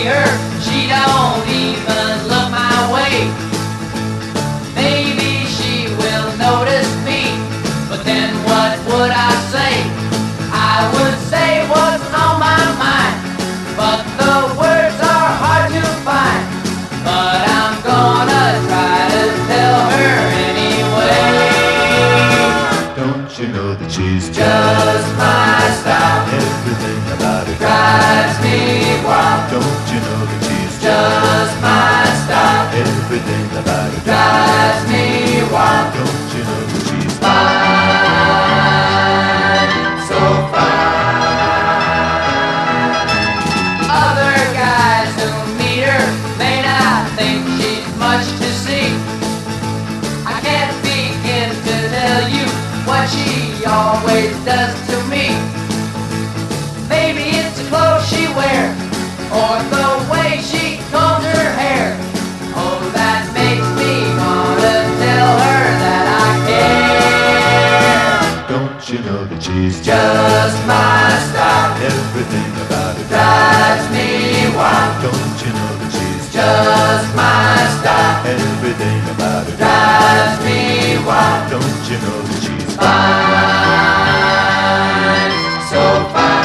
her, she don't even look my way. Maybe she will notice me, but then what would I say? I would say what's on my mind, but the words are hard to find. But I'm gonna try to tell her anyway. Don't you know that she's Just my style, everything about her drives me wild. Don't you know that she's Just my style, everything about her drives me wild. Don't you know that she's Fine, so fine. Other guys who meet her may not think she's much to see. I can't begin to tell you what she always does to me. Maybe it's the clothes she wears, or the way she combs her hair. Oh, that makes me wanna tell her that I care. Don't you know that she's Just my style, everything about her drives me wild. Don't you know that she's Just my style, everything about her drives me wild. Don't you know that she's Fine, so fine.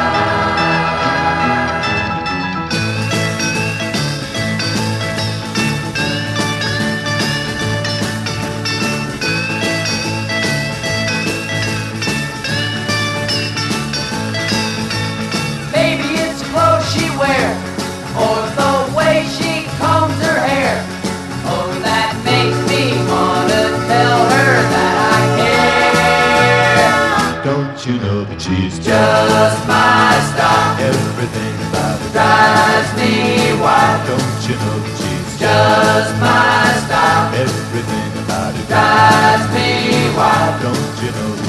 Maybe it's the clothes she wears, or the way she combs her hair. Oh, that makes me wanna tell her that I care. Don't you know that she's Just my style, everything about her drives me wild. Don't you know that she's Just my style, everything about her drives me wild. Don't you know